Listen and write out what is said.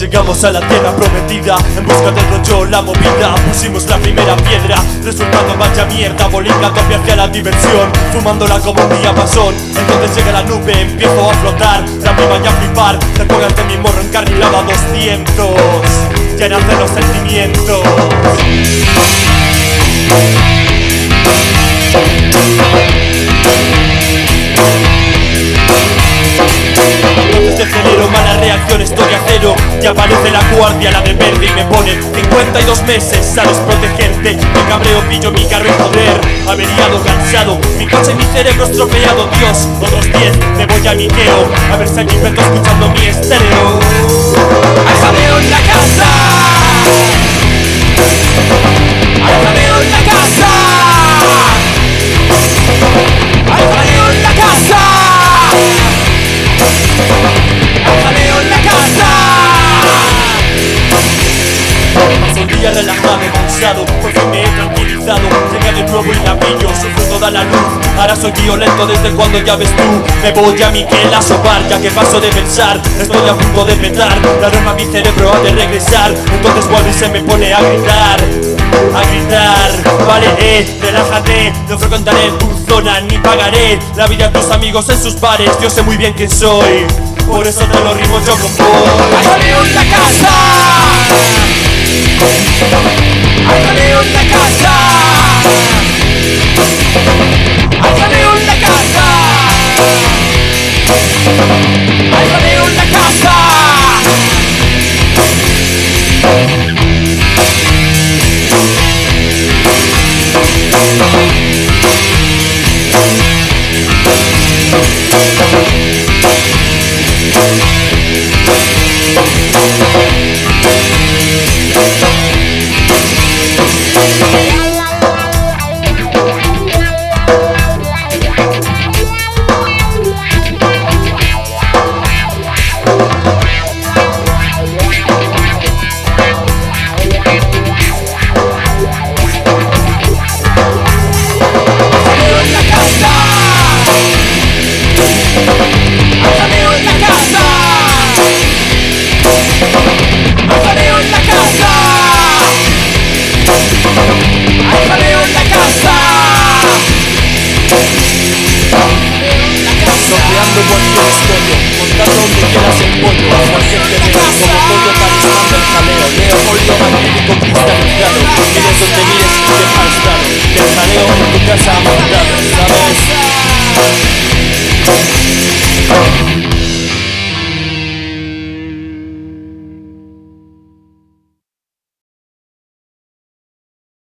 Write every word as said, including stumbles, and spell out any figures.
llegamos a la tierra prometida. En busca del rollo, la movida, pusimos la primera piedra. Resultado vaya mierda, bolinga, copia hacia la diversión, fumándola como un diapasón. Entonces llega la nube, empiezo a flotar, la prima ya a flipar. Te acuerdas de mi morro encarrilado a doscientos, ya nacen los sentimientos. Entonces de febrero, mala reacción, estoy a cero. Y aparece la guardia, la de verde, y me ponen cincuenta y dos meses, sabes protegerte. Me cabreo, pillo mi carro y joder, averiado, cansado, mi coche y mi cerebro estropeado. Dios, otros diez, me voy a miqueo, a ver si aquí invento escuchando mi estéreo. Hay jaleo en la casa, hay jaleo en la casa, hay jaleo en la casa, hay jaleo en la casa. Paso un día relajado, cansado, por fin me he tranquilizado. Llega de nuevo y la pillo, sufro toda la luz. Ahora soy violento desde cuando ya ves tú. Me voy a Miquel a sopar, ya que paso de pensar, estoy a punto de petar. La norma mi cerebro ha de regresar. Entonces vuelve y se me pone a gritar, a gritar. Vale, eh, relájate, no frecuentaré tu zona ni pagaré la vida de tus amigos en sus bares. Yo sé muy bien quién soy, por eso te lo rimo yo con vos. Hay jaleo en la casa, hay jaleo en la casa, hay jaleo en la casa, hay jaleo en la casa. Sorteando cualquier historia, contando donde quieras el pollo. Cualquier te veo, como pollo talismán del jaleo. Leo pollo magnífico cristalizado, mires donde mires y dejas claro que el jaleo en tu casa ha montado, ¿sabes?